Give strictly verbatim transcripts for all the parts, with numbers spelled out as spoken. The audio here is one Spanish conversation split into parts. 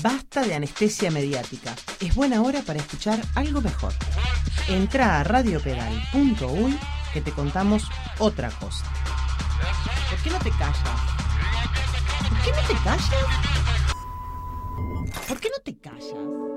Basta de anestesia mediática. Es buena hora para escuchar algo mejor. Entrá a radio pedal punto uy que te contamos otra cosa. ¿Por qué no te callas? ¿Por qué no te callas? ¿Por qué no te callas?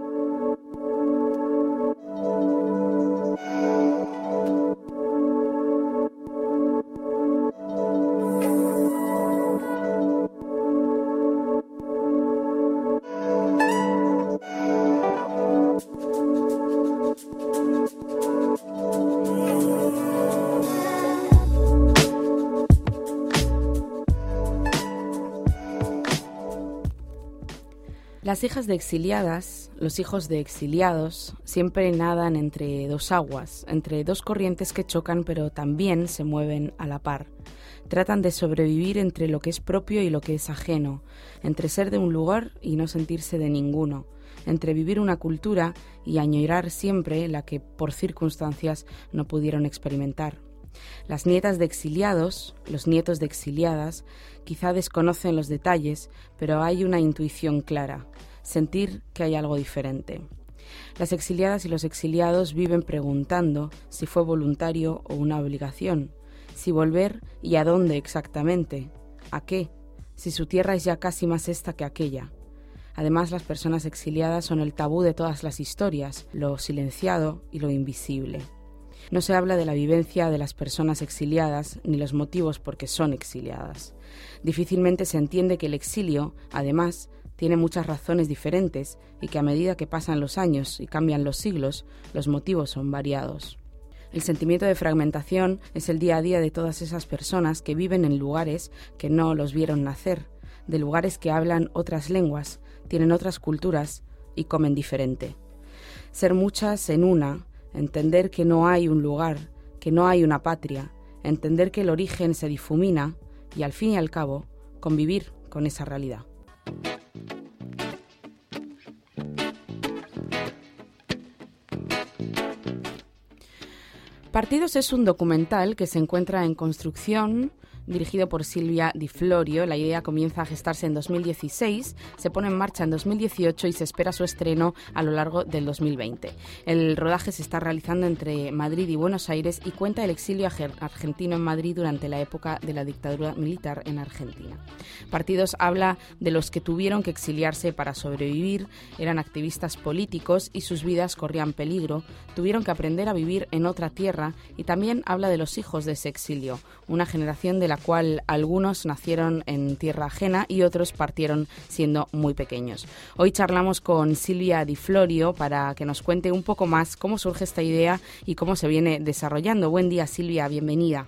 Las hijas de exiliadas, los hijos de exiliados, siempre nadan entre dos aguas, entre dos corrientes que chocan pero también se mueven a la par. Tratan de sobrevivir entre lo que es propio y lo que es ajeno, entre ser de un lugar y no sentirse de ninguno, entre vivir una cultura y añorar siempre la que por circunstancias no pudieron experimentar. Las nietas de exiliados, los nietos de exiliadas, quizá desconocen los detalles, pero hay una intuición clara, sentir que hay algo diferente. Las exiliadas y los exiliados viven preguntando si fue voluntario o una obligación, si volver y a dónde exactamente, a qué, si su tierra es ya casi más esta que aquella. Además, las personas exiliadas son el tabú de todas las historias, lo silenciado y lo invisible. No se habla de la vivencia de las personas exiliadas ni los motivos por qué son exiliadas. Difícilmente se entiende que el exilio, además, tiene muchas razones diferentes y que a medida que pasan los años y cambian los siglos, los motivos son variados. El sentimiento de fragmentación es el día a día de todas esas personas que viven en lugares que no los vieron nacer, de lugares que hablan otras lenguas, tienen otras culturas y comen diferente. Ser muchas en una, entender que no hay un lugar, que no hay una patria, entender que el origen se difumina y al fin y al cabo convivir con esa realidad. Partidos es un documental que se encuentra en construcción, dirigido por Silvia Di Florio. La idea comienza a gestarse en dos mil dieciséis, se pone en marcha en dos mil dieciocho y se espera su estreno a lo largo del dos mil veinte. El rodaje se está realizando entre Madrid y Buenos Aires y cuenta el exilio argentino en Madrid durante la época de la dictadura militar en Argentina. Partidos habla de los que tuvieron que exiliarse para sobrevivir, eran activistas políticos y sus vidas corrían peligro, tuvieron que aprender a vivir en otra tierra y también habla de los hijos de ese exilio, una generación de la cual algunos nacieron en tierra ajena y otros partieron siendo muy pequeños. Hoy charlamos con Silvia Di Florio para que nos cuente un poco más cómo surge esta idea y cómo se viene desarrollando. Buen día, Silvia, bienvenida.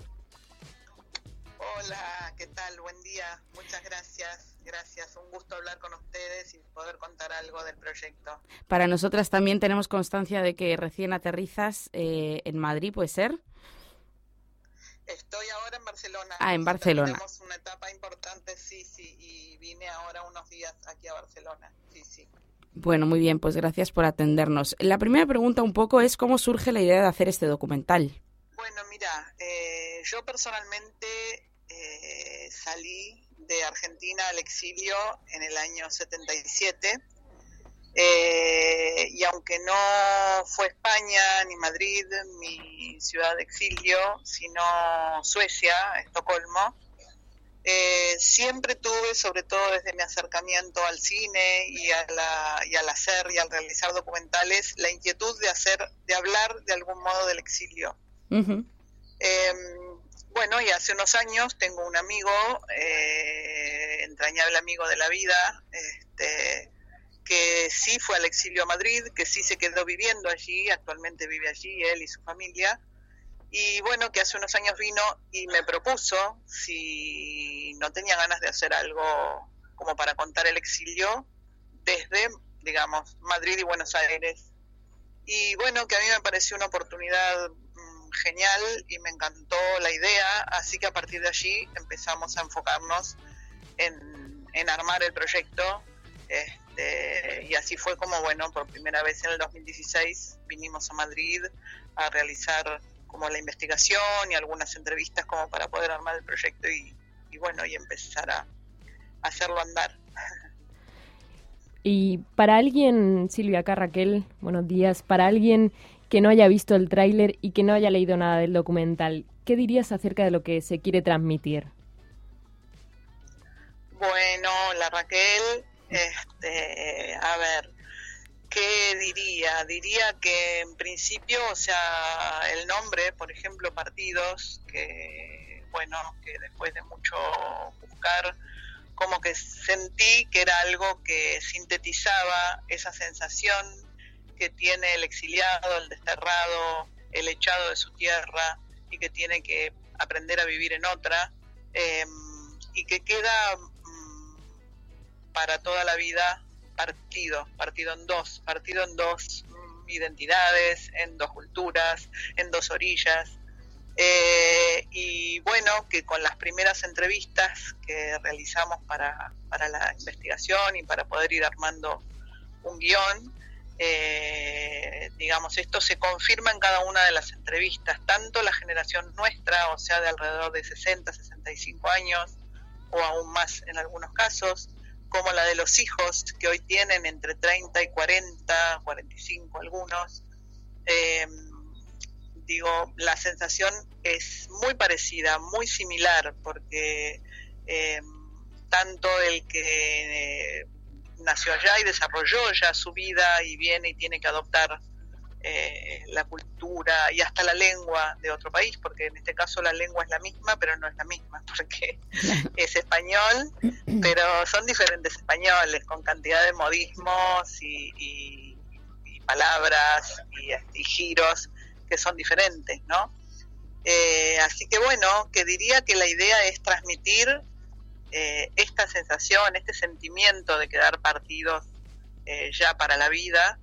Hola, ¿qué tal? Buen día, muchas gracias. Gracias, un gusto hablar con ustedes y poder contar algo del proyecto. Para nosotras también tenemos constancia de que recién aterrizas eh, en Madrid, ¿puede ser? Estoy ahora en Barcelona. Ah, en Barcelona. Tenemos una etapa importante, sí, sí, y vine ahora unos días aquí a Barcelona, sí, sí. Bueno, muy bien, pues gracias por atendernos. La primera pregunta un poco es ¿cómo surge la idea de hacer este documental? Bueno, mira, eh, yo personalmente eh, salí de Argentina al exilio en el año setenta y siete. Eh, y aunque no fue España ni Madrid mi ciudad de exilio, sino Suecia, Estocolmo, eh, siempre tuve, sobre todo desde mi acercamiento al cine y, a la, y al hacer y al realizar documentales, la inquietud de hacer, de hablar de algún modo del exilio. Uh-huh. Eh, bueno, y hace unos años tengo un amigo, eh, entrañable amigo de la vida, este, que sí fue al exilio a Madrid, que sí se quedó viviendo allí, actualmente vive allí él y su familia, y bueno, que hace unos años vino y me propuso si no tenía ganas de hacer algo como para contar el exilio desde, digamos, Madrid y Buenos Aires. Y bueno, que a mí me pareció una oportunidad mmm, genial y me encantó la idea, así que a partir de allí empezamos a enfocarnos en, en armar el proyecto. Este, y así fue como, bueno, por primera vez en el dos mil dieciséis vinimos a Madrid a realizar como la investigación y algunas entrevistas como para poder armar el proyecto y, y bueno, y empezar a, a hacerlo andar. Y para alguien, Silvia, acá Raquel, buenos días, para alguien que no haya visto el tráiler y que no haya leído nada del documental, ¿qué dirías acerca de lo que se quiere transmitir? Bueno, la Raquel, este, a ver, ¿qué diría? Diría que en principio, o sea, el nombre, por ejemplo, Partidos, que, bueno, que después de mucho buscar, como que sentí que era algo que sintetizaba esa sensación que tiene el exiliado, el desterrado, el echado de su tierra y que tiene que aprender a vivir en otra, eh, y que queda mm, para toda la vida partido, partido en dos, partido en dos mm, identidades, en dos culturas, en dos orillas. Eh, y bueno, que con las primeras entrevistas que realizamos para, para la investigación y para poder ir armando un guión, eh, digamos, esto se confirma en cada una de las entrevistas, tanto la generación nuestra, o sea, de alrededor de sesenta, sesenta y cinco años, o aún más en algunos casos, como la de los hijos que hoy tienen entre treinta y cuarenta, cuarenta y cinco algunos. Eh, digo, la sensación es muy parecida, muy similar, porque eh, tanto el que eh, nació allá y desarrolló ya su vida y viene y tiene que adoptar eh, la cultura y hasta la lengua de otro país, porque en este caso la lengua es la misma, pero no es la misma, porque es español, pero son diferentes españoles, con cantidad de modismos y, y, y palabras y, y giros que son diferentes, ¿no? Eh, así que bueno, que diría que la idea es transmitir eh, esta sensación, este sentimiento de quedar partidos eh, ya para la vida,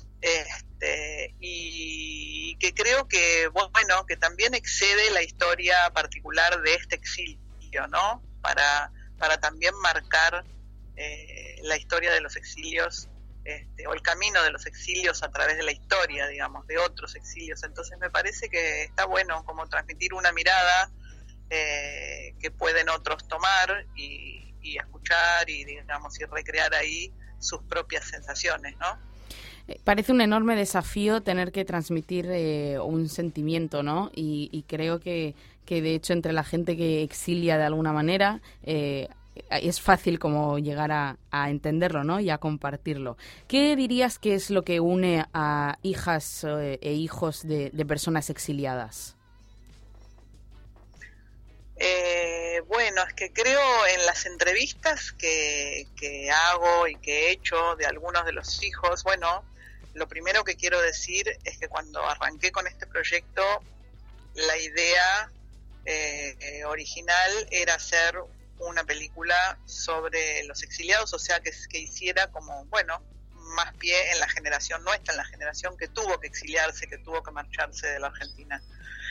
este, y que creo que, bueno, que también excede la historia particular de este exilio, ¿no? Para, para también marcar eh, la historia de los exilios, Este, o el camino de los exilios a través de la historia, digamos, de otros exilios. Entonces me parece que está bueno como transmitir una mirada eh, que pueden otros tomar y, y escuchar y, digamos, y recrear ahí sus propias sensaciones, ¿no? Parece un enorme desafío tener que transmitir eh, un sentimiento, ¿no? Y, y creo que, que, de hecho, entre la gente que exilia de alguna manera, eh, es fácil como llegar a, a entenderlo, ¿no? Y a compartirlo. ¿Qué dirías que es lo que une a hijas eh, e hijos de, de personas exiliadas? Eh, bueno, es que creo en las entrevistas que, que hago y que he hecho de algunos de los hijos, bueno, lo primero que quiero decir es que cuando arranqué con este proyecto, la idea eh, eh, original era hacer una película sobre los exiliados, o sea, que, que hiciera como, bueno, más pie en la generación nuestra, en la generación que tuvo que exiliarse, que tuvo que marcharse de la Argentina.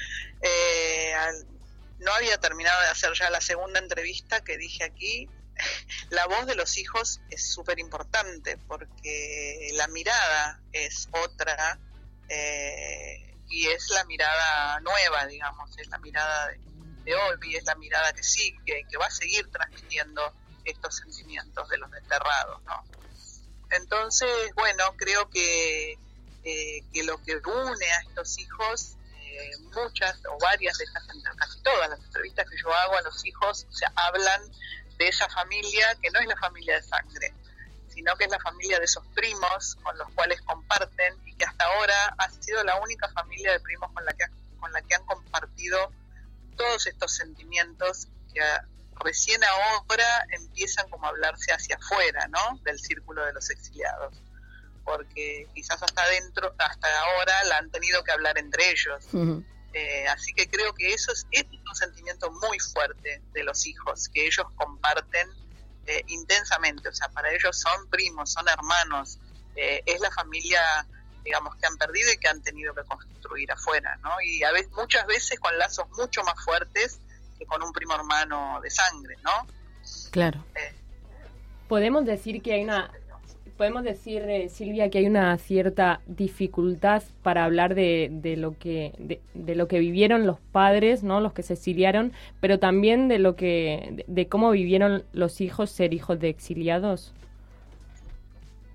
Eh, al, no había terminado de hacer ya la segunda entrevista que dije aquí. La voz de los hijos es súper importante porque la mirada es otra eh, y es la mirada nueva, digamos, es la mirada de de hoy, es la mirada que sigue, que va a seguir transmitiendo estos sentimientos de los desterrados, ¿no? Entonces, bueno, creo que, eh, que lo que une a estos hijos, eh, muchas o varias de estas, casi todas las entrevistas que yo hago a los hijos, o sea, hablan de esa familia que no es la familia de sangre, sino que es la familia de esos primos con los cuales comparten y que hasta ahora ha sido la única familia de primos con la que, con la que han compartido todos estos sentimientos que recién ahora empiezan como a hablarse hacia afuera, ¿no? Del círculo de los exiliados, porque quizás hasta adentro, hasta ahora la han tenido que hablar entre ellos. Uh-huh. Eh, así que creo que eso es, es un sentimiento muy fuerte de los hijos, que ellos comparten eh, intensamente, o sea, para ellos son primos, son hermanos, eh, es la familia, digamos, que han perdido y que han tenido que construir afuera, ¿no? Y a veces, muchas veces con lazos mucho más fuertes que con un primo hermano de sangre, ¿no? Claro. Eh. Podemos decir que hay una, podemos decir, eh, Silvia, que hay una cierta dificultad para hablar de, de lo que, de, de lo que vivieron los padres, ¿no? Los que se exiliaron, pero también de lo que, de, de cómo vivieron los hijos ser hijos de exiliados.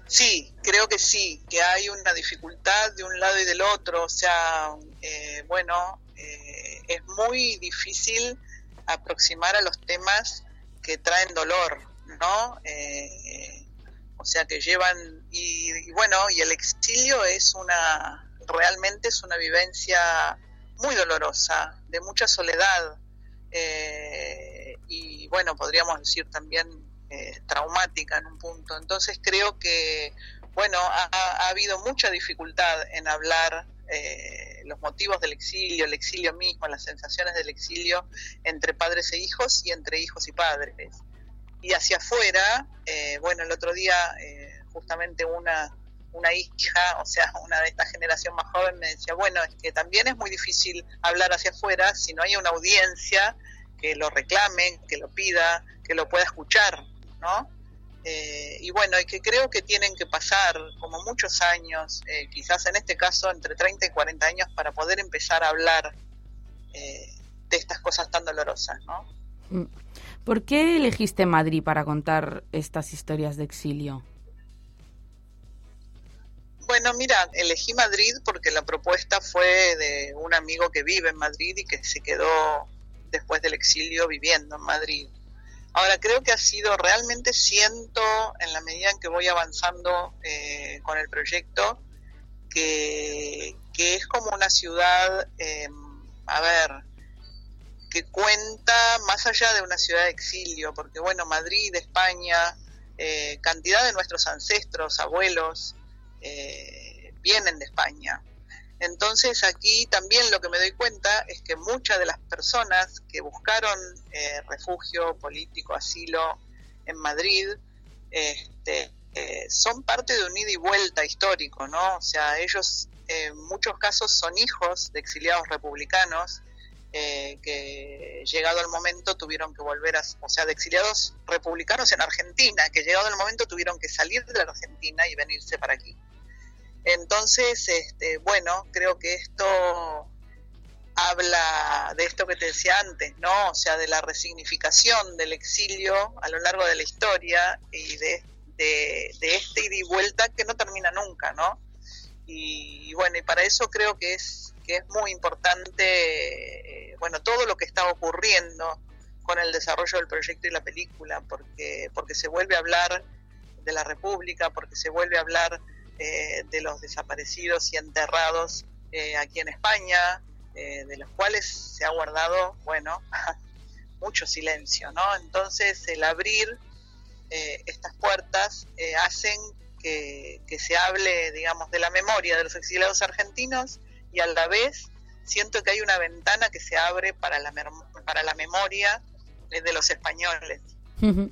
Sí, creo que sí, que hay una dificultad de un lado y del otro, o sea, eh, bueno, eh, es muy difícil aproximar a los temas que traen dolor, ¿no? Eh, o sea, que llevan, y, y bueno, y el exilio es una, realmente es una vivencia muy dolorosa, de mucha soledad, eh, y bueno, podríamos decir también eh, traumática en un punto. Entonces creo que, bueno, ha, ha habido mucha dificultad en hablar eh, los motivos del exilio, el exilio mismo, las sensaciones del exilio entre padres e hijos y entre hijos y padres. Y hacia afuera, eh, bueno, el otro día eh, justamente una una hija, o sea, una de esta generación más joven me decía, bueno, es que también es muy difícil hablar hacia afuera si no hay una audiencia que lo reclame, que lo pida, que lo pueda escuchar, ¿no? Eh, y bueno, y que creo que tienen que pasar como muchos años, eh, quizás en este caso entre treinta y cuarenta años, para poder empezar a hablar eh, de estas cosas tan dolorosas, ¿no? ¿Por qué elegiste Madrid para contar estas historias de exilio? Bueno, mira, elegí Madrid porque la propuesta fue de un amigo que vive en Madrid y que se quedó después del exilio viviendo en Madrid. Ahora, creo que ha sido, realmente siento, en la medida en que voy avanzando eh, con el proyecto, que, que es como una ciudad, eh, a ver, que cuenta más allá de una ciudad de exilio, porque bueno, Madrid, España, eh, cantidad de nuestros ancestros, abuelos, Eh, vienen de España. Entonces aquí también lo que me doy cuenta es que muchas de las personas que buscaron eh, refugio político, asilo en Madrid, este, eh, son parte de un ida y vuelta histórico, ¿no? O sea, ellos eh, en muchos casos son hijos de exiliados republicanos eh, que llegado el momento tuvieron que volver a, o sea, de exiliados republicanos en Argentina, que llegado el momento tuvieron que salir de la Argentina y venirse para aquí. Entonces, este, bueno, creo que esto habla de esto que te decía antes, ¿no? O sea, de la resignificación del exilio a lo largo de la historia y de, de, de este ida y vuelta que no termina nunca, ¿no? Y, y bueno, y para eso creo que es que es muy importante, eh, bueno, todo lo que está ocurriendo con el desarrollo del proyecto y la película, porque porque se vuelve a hablar de la República, porque se vuelve a hablar eh, de los desaparecidos y enterrados eh, aquí en España, eh, de los cuales se ha guardado, bueno, mucho silencio, ¿no? Entonces, el abrir eh, estas puertas eh, hacen que, que se hable, digamos, de la memoria de los exiliados argentinos, y a la vez siento que hay una ventana que se abre para la, para la memoria de los españoles. Uh-huh.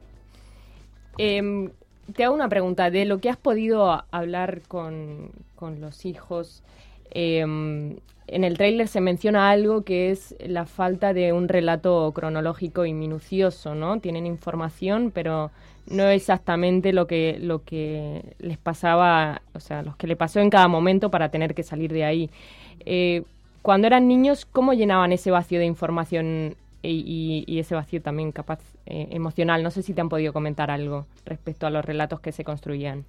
eh, te hago una pregunta, de lo que has podido hablar con, con los hijos, eh, en el tráiler se menciona algo que es la falta de un relato cronológico y minucioso, ¿no? Tienen información, pero no exactamente lo que lo que les pasaba, o sea, los que le pasó en cada momento para tener que salir de ahí. Eh, cuando eran niños, ¿cómo llenaban ese vacío de información y, y, y ese vacío también capaz eh, emocional? No sé si te han podido comentar algo respecto a los relatos que se construían.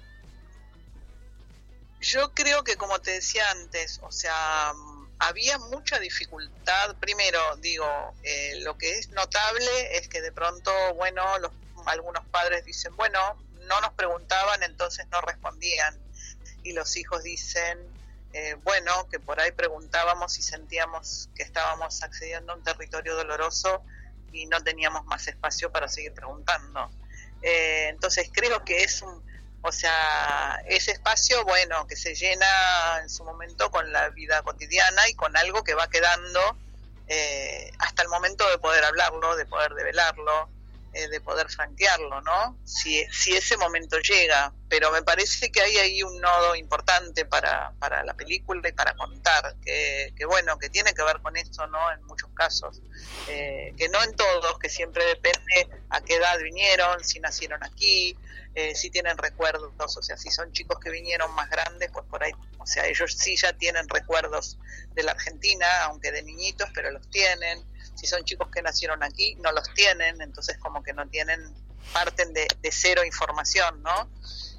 Yo creo que, como te decía antes, o sea, había mucha dificultad. Primero, digo, eh, lo que es notable es que de pronto, bueno, los, algunos padres dicen, bueno, no nos preguntaban, entonces no respondían. Y los hijos dicen, eh, bueno, que por ahí preguntábamos y sentíamos que estábamos accediendo a un territorio doloroso y no teníamos más espacio para seguir preguntando. Eh, entonces creo que es un... O sea, ese espacio, bueno, que se llena en su momento con la vida cotidiana y con algo que va quedando eh, hasta el momento de poder hablarlo, de poder develarlo, eh, de poder franquearlo, ¿no? Si, si ese momento llega. Pero me parece que hay ahí un nodo importante para, para la película y para contar, que, que bueno, que tiene que ver con esto, ¿no? En muchos casos. Eh, que no en todos, que siempre depende a qué edad vinieron, si nacieron aquí, Eh, si tienen recuerdos, o sea, si son chicos que vinieron más grandes, pues por ahí, o sea, ellos sí ya tienen recuerdos de la Argentina, aunque de niñitos, pero los tienen. Si son chicos que nacieron aquí, no los tienen, entonces como que no tienen, parten de, de cero información, ¿no?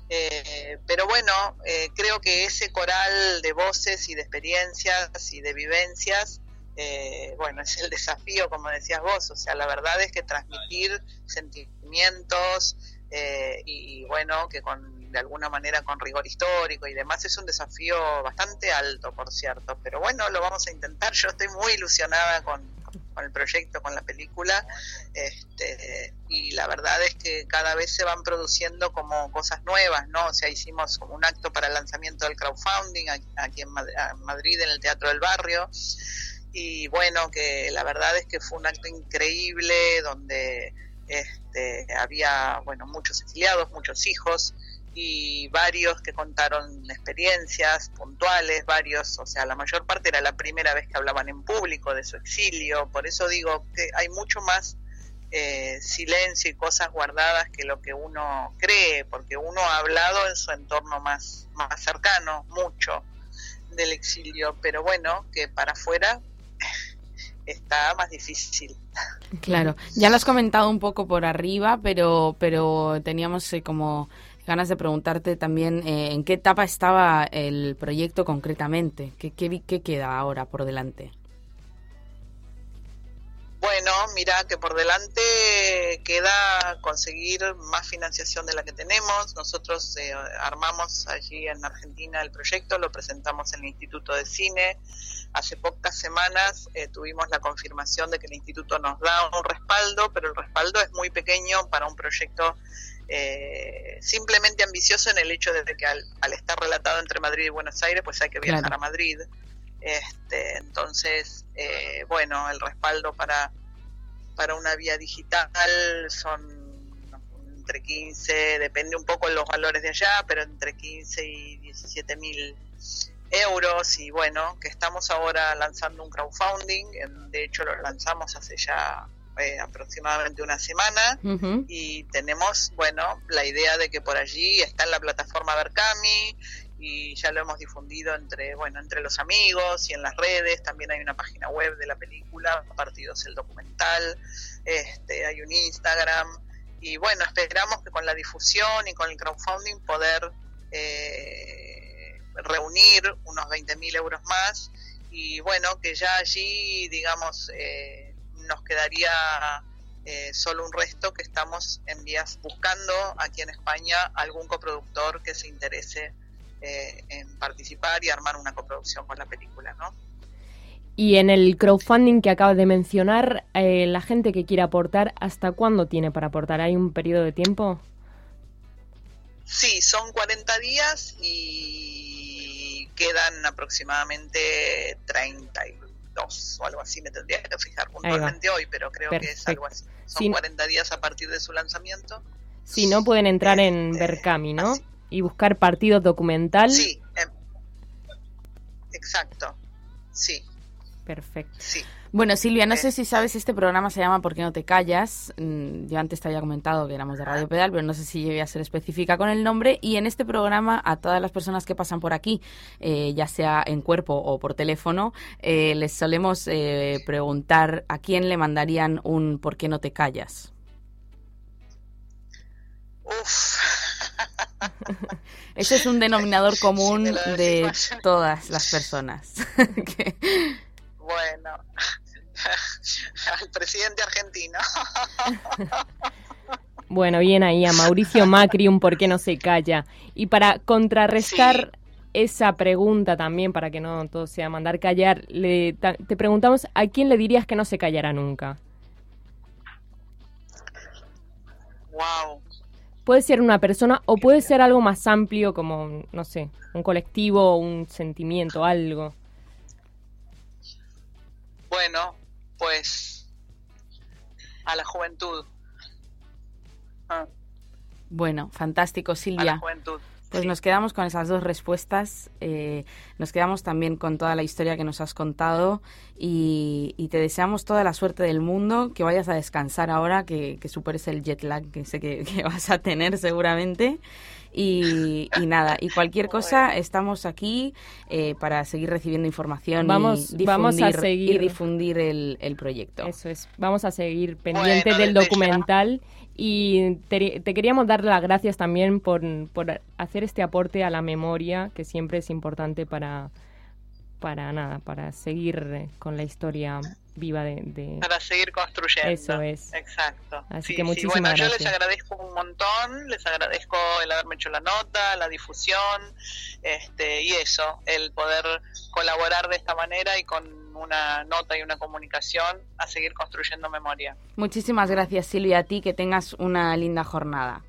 Eh, pero bueno, eh, creo que ese coral de voces y de experiencias y de vivencias, eh, bueno, es el desafío, como decías vos, o sea, la verdad es que transmitir sentimientos eh, y bueno, que con de alguna manera con rigor histórico y demás es un desafío bastante alto, por cierto, pero bueno, lo vamos a intentar. Yo estoy muy ilusionada con con el proyecto, con la película, este, y la verdad es que cada vez se van produciendo como cosas nuevas, ¿no? O sea, hicimos como un acto para el lanzamiento del crowdfunding aquí en Madrid, en el Teatro del Barrio, y bueno, que la verdad es que fue un acto increíble, donde este, había, bueno, muchos exiliados, muchos hijos, y varios que contaron experiencias puntuales, varios, o sea, la mayor parte era la primera vez que hablaban en público de su exilio, por eso digo que hay mucho más eh, silencio y cosas guardadas que lo que uno cree, porque uno ha hablado en su entorno más, más cercano, mucho del exilio, pero bueno, que para afuera está más difícil. Claro, ya lo has comentado un poco por arriba, pero, pero teníamos eh, como... ganas de preguntarte también eh, en qué etapa estaba el proyecto concretamente, qué, qué, qué queda ahora por delante. Bueno, mira que por delante queda conseguir más financiación de la que tenemos. Nosotros eh, armamos allí en Argentina el proyecto, lo presentamos en el Instituto de Cine. Hace pocas semanas eh, tuvimos la confirmación de que el instituto nos da un respaldo, pero el respaldo es muy pequeño para un proyecto Eh, simplemente ambicioso en el hecho de que al, al estar relatado entre Madrid y Buenos Aires, pues hay que viajar claro. a Madrid. Este, entonces, eh, bueno, el respaldo para para una vía digital son entre quince, depende un poco de los valores de allá, pero entre quince y diecisiete mil euros. Y bueno, que estamos ahora lanzando un crowdfunding, de hecho lo lanzamos hace ya Eh, aproximadamente una semana, uh-huh. y tenemos, bueno, la idea de que por allí está en la plataforma Berkami y ya lo hemos difundido entre, bueno, entre los amigos y en las redes. También hay una página web de la película, Partidos el documental, este, hay un Instagram, y bueno, esperamos que con la difusión y con el crowdfunding poder eh, reunir unos veinte mil euros más, y bueno, que ya allí, digamos, eh, nos quedaría eh, solo un resto, que estamos en vías buscando aquí en España algún coproductor que se interese eh, en participar y armar una coproducción con la película, ¿no? Y en el crowdfunding que acabas de mencionar, eh, la gente que quiera aportar, ¿hasta cuándo tiene para aportar? ¿Hay un periodo de tiempo? Sí, son cuarenta días y quedan aproximadamente treinta y dos o algo así, me tendría que fijar puntualmente hoy, pero creo Perfecto. que es algo así. Son sí. cuarenta días a partir de su lanzamiento. Si no, pueden entrar eh, en eh, Berkami, ¿no? Así. Y buscar Partido Documental. Sí, eh, exacto, sí. Perfecto. Sí. Bueno, Silvia, no sé si sabes, este programa se llama ¿Por qué no te callas? Yo antes te había comentado que éramos de Radio Pedal, pero no sé si llegué a ser específica con el nombre. Y en este programa, a todas las personas que pasan por aquí, eh, ya sea en cuerpo o por teléfono, eh, les solemos eh, preguntar a quién le mandarían un ¿por qué no te callas? Uf. Ese es un denominador común sí, de todas las personas. que... Bueno, al presidente argentino. Bueno, bien ahí, a Mauricio Macri, un por qué no se calla. Y para contrarrestar sí. esa pregunta también, para que no todo sea mandar callar, le, ta, te preguntamos, ¿a quién le dirías que no se callará nunca? Wow. Puede ser una persona o puede ser algo más amplio, como, no sé, un colectivo, un sentimiento, algo. Bueno, pues a la juventud. Ah. Bueno, fantástico, Silvia. A la juventud. Pues sí. Nos quedamos con esas dos respuestas, eh, nos quedamos también con toda la historia que nos has contado y, y te deseamos toda la suerte del mundo, que vayas a descansar ahora, que, que superes el jet lag que sé que, que vas a tener seguramente. Y, y nada, y cualquier cosa, estamos aquí eh, para seguir recibiendo información vamos, y difundir, vamos a seguir, y difundir el, el proyecto. Eso es, vamos a seguir pendientes bueno, del documental ya. Y te, te queríamos dar las gracias también por, por hacer este aporte a la memoria, que siempre es importante para, para nada, para seguir con la historia viva de, de... para seguir construyendo. Eso es. Exacto. Así sí, que muchísimas sí. Bueno, gracias. yo les agradezco un montón, les agradezco el haberme hecho la nota, la difusión, este, y eso, el poder colaborar de esta manera y con una nota y una comunicación a seguir construyendo memoria. Muchísimas gracias, Silvia, a ti, que tengas una linda jornada.